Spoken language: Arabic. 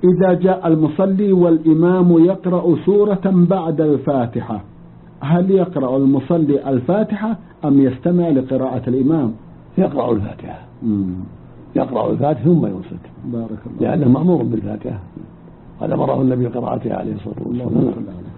إذا جاء المصلي والإمام يقرأ سورة بعد الفاتحة، هل يقرأ المصلي الفاتحة أم يستمع لقراءة الإمام؟ يقرأ الفاتحة. يقرأ الفاتحة ثم ينصت، بارك الله، لأنه مأمور بالفاتحة، هذا أمره النبي بقراءتها عليه الصلاة والسلام.